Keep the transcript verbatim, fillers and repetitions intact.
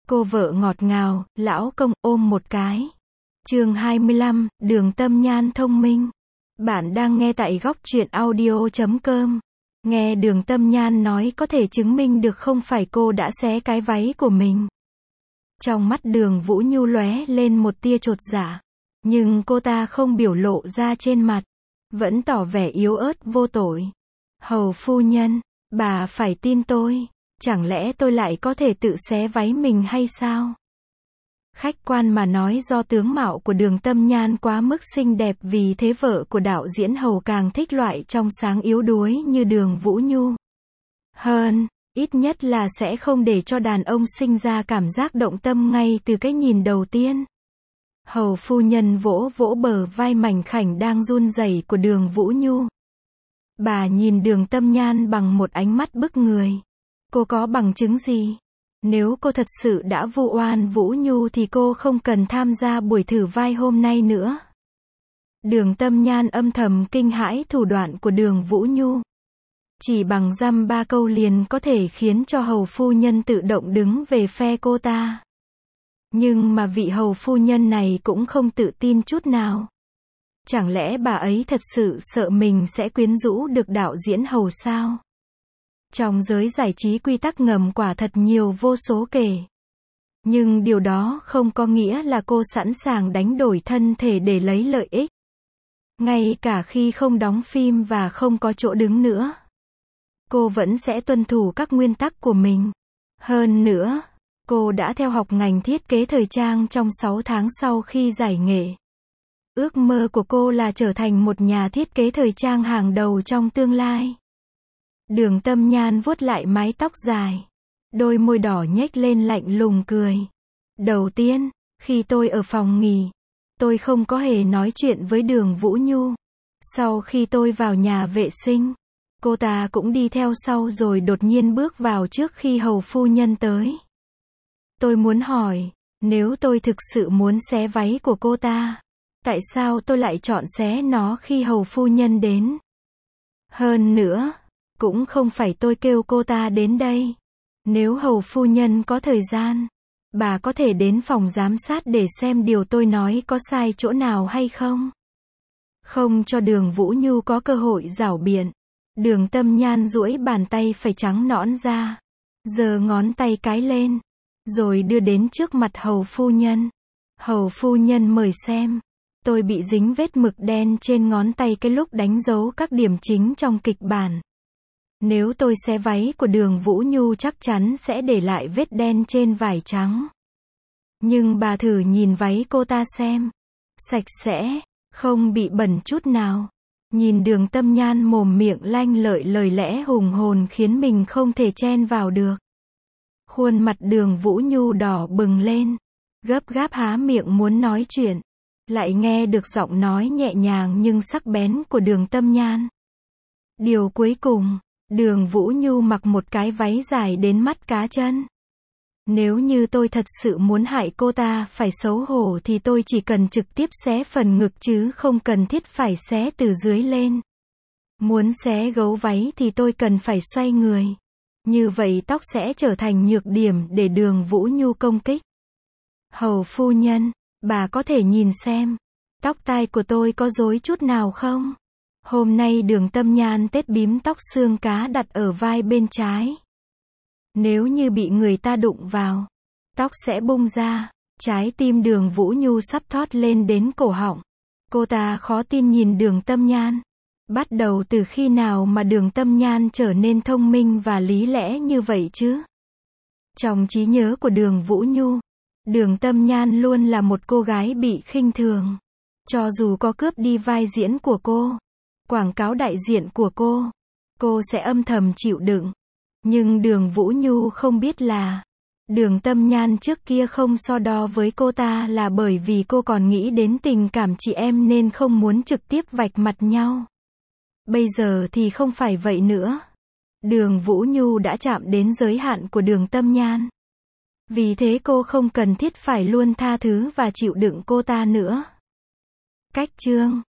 Cô vợ ngọt ngào, lão công ôm một cái. Chương hai mươi lăm, Đường Tâm Nhan thông minh. Bạn đang nghe tại góc truyện audio chấm com. Nghe Đường Tâm Nhan nói có thể chứng minh được không phải cô đã xé cái váy của mình. Trong mắt Đường Vũ Nhu lóe lên một tia chột dạ. Nhưng cô ta không biểu lộ ra trên mặt. Vẫn tỏ vẻ yếu ớt vô tội. Hầu phu nhân, bà phải tin tôi. Chẳng lẽ tôi lại có thể tự xé váy mình hay sao? Khách quan mà nói do tướng mạo của Đường Tâm Nhan quá mức xinh đẹp, vì thế vợ của đạo diễn Hầu càng thích loại trong sáng yếu đuối như Đường Vũ Nhu. Hơn, ít nhất là sẽ không để cho đàn ông sinh ra cảm giác động tâm ngay từ cái nhìn đầu tiên. Hầu phu nhân vỗ vỗ bờ vai mảnh khảnh đang run rẩy của Đường Vũ Nhu. Bà nhìn Đường Tâm Nhan bằng một ánh mắt bức người. Cô có bằng chứng gì? Nếu cô thật sự đã vu oan Vũ Nhu thì cô không cần tham gia buổi thử vai hôm nay nữa. Đường Tâm Nhan âm thầm kinh hãi thủ đoạn của Đường Vũ Nhu. Chỉ bằng dăm ba câu liền có thể khiến cho hầu phu nhân tự động đứng về phe cô ta. Nhưng mà vị hầu phu nhân này cũng không tự tin chút nào. Chẳng lẽ bà ấy thật sự sợ mình sẽ quyến rũ được đạo diễn Hầu sao? Trong giới giải trí quy tắc ngầm quả thật nhiều vô số kể. Nhưng điều đó không có nghĩa là cô sẵn sàng đánh đổi thân thể để lấy lợi ích. Ngay cả khi không đóng phim và không có chỗ đứng nữa, cô vẫn sẽ tuân thủ các nguyên tắc của mình. Hơn nữa, cô đã theo học ngành thiết kế thời trang trong sáu tháng sau khi giải nghệ. Ước mơ của cô là trở thành một nhà thiết kế thời trang hàng đầu trong tương lai. Đường Tâm Nhan vuốt lại mái tóc dài. Đôi môi đỏ nhếch lên lạnh lùng cười. Đầu tiên, khi tôi ở phòng nghỉ, tôi không có hề nói chuyện với Đường Vũ Nhu. Sau khi tôi vào nhà vệ sinh, cô ta cũng đi theo sau rồi đột nhiên bước vào trước khi hầu phu nhân tới. Tôi muốn hỏi, nếu tôi thực sự muốn xé váy của cô ta, tại sao tôi lại chọn xé nó khi hầu phu nhân đến? Hơn nữa, cũng không phải tôi kêu cô ta đến đây. Nếu hầu phu nhân có thời gian, bà có thể đến phòng giám sát để xem điều tôi nói có sai chỗ nào hay không. Không cho Đường Vũ Nhu có cơ hội giảo biện, Đường Tâm Nhan duỗi bàn tay phải trắng nõn ra, giơ ngón tay cái lên, rồi đưa đến trước mặt hầu phu nhân. Hầu phu nhân mời xem. Tôi bị dính vết mực đen trên ngón tay cái lúc đánh dấu các điểm chính trong kịch bản. Nếu tôi xé váy của Đường Vũ Nhu chắc chắn sẽ để lại vết đen trên vải trắng. Nhưng bà thử nhìn váy cô ta xem. Sạch sẽ, không bị bẩn chút nào. Nhìn Đường Tâm Nhan mồm miệng lanh lợi lời lẽ hùng hồn khiến mình không thể chen vào được. Khuôn mặt Đường Vũ Nhu đỏ bừng lên. Gấp gáp há miệng muốn nói chuyện. Lại nghe được giọng nói nhẹ nhàng nhưng sắc bén của Đường Tâm Nhan. Điều cuối cùng, Đường Vũ Nhu mặc một cái váy dài đến mắt cá chân. Nếu như tôi thật sự muốn hại cô ta phải xấu hổ thì tôi chỉ cần trực tiếp xé phần ngực chứ không cần thiết phải xé từ dưới lên. Muốn xé gấu váy thì tôi cần phải xoay người. Như vậy tóc sẽ trở thành nhược điểm để Đường Vũ Nhu công kích. Hầu phu nhân, bà có thể nhìn xem, tóc tai của tôi có rối chút nào không? Hôm nay Đường Tâm Nhan tết bím tóc xương cá đặt ở vai bên trái. Nếu như bị người ta đụng vào, tóc sẽ bung ra. Trái tim Đường Vũ Nhu sắp thót lên đến cổ họng. Cô ta khó tin nhìn Đường Tâm Nhan. Bắt đầu từ khi nào mà Đường Tâm Nhan trở nên thông minh và lý lẽ như vậy chứ? Trong trí nhớ của Đường Vũ Nhu, Đường Tâm Nhan luôn là một cô gái bị khinh thường. Cho dù có cướp đi vai diễn của cô, quảng cáo đại diện của cô, cô sẽ âm thầm chịu đựng. Nhưng Đường Vũ Nhu không biết là, Đường Tâm Nhan trước kia không so đo với cô ta là bởi vì cô còn nghĩ đến tình cảm chị em nên không muốn trực tiếp vạch mặt nhau. Bây giờ thì không phải vậy nữa. Đường Vũ Nhu đã chạm đến giới hạn của Đường Tâm Nhan. Vì thế cô không cần thiết phải luôn tha thứ và chịu đựng cô ta nữa. Cách chương